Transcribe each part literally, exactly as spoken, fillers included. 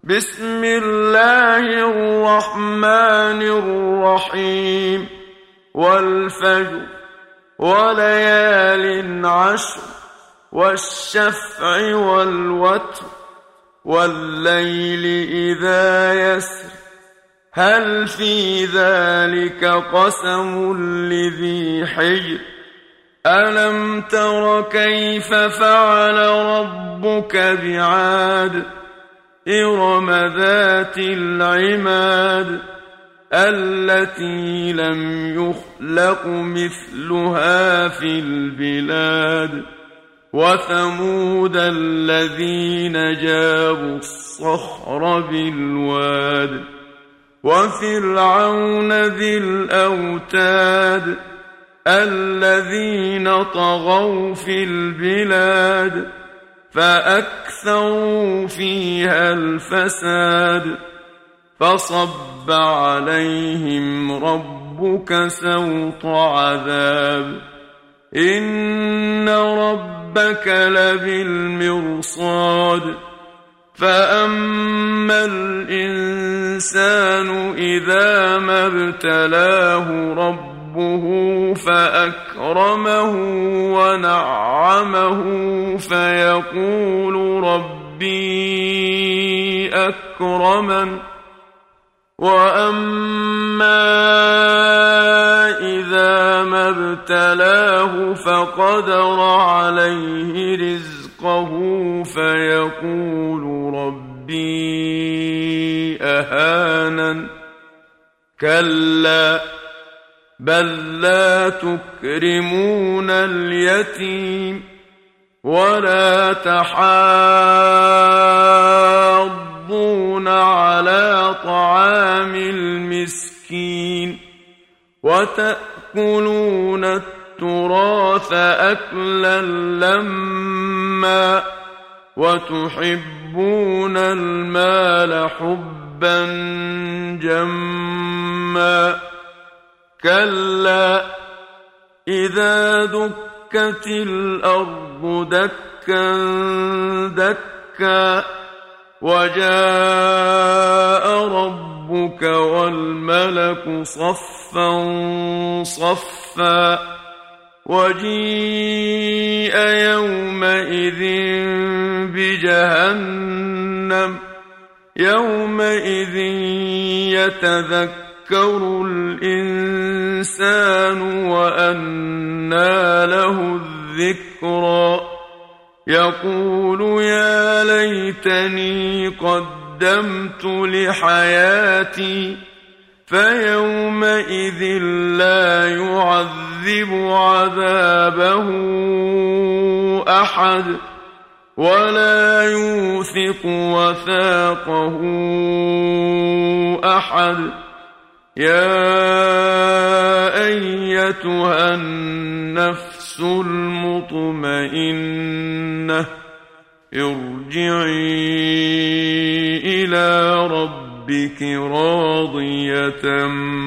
بسم الله الرحمن الرحيم والفجر وليال عشر والشفع والوتر والليل إذا يسر هل في ذلك قسم لذي حجر ألم تر كيف فعل ربك بعاد إرم ذات العماد التي لم يخلق مثلها في البلاد وثمود الذين جابوا الصخر بالواد وفرعون ذي الأوتاد الذين طغوا في البلاد فأكثروا فيها الفساد فصب عليهم ربك سوط عذاب إن ربك لبالمرصاد فأما الإنسان إذا ما ابتلاه ربه فأكرمه ونعمه فيقول ربي أكرمن وأما إذا ما ابتلاه فقدر عليه رزقه فيقول ربي أهانن كلا بل لا تكرمون اليتيم ولا تحاضون على طعام المسكين وتأكلون التراث أكلا لما وتحبون المال حبا جما كلا إذا دكت الأرض دكا دكا وجاء ربك والملك صفا صفا وجيء يومئذ بجهنم يومئذ يتذكر يذكر الإنسان وأنى له الذكرى يقول يا ليتني قدمت لحياتي فيومئذ لا يعذب عذابه أحد ولا يوثق وثاقه أحد يا أيتها النفس المطمئنة ارجعي إلى ربك راضية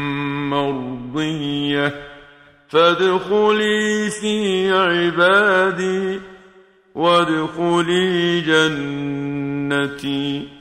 مرضية فادخلي في عبادي وادخلي جنتي.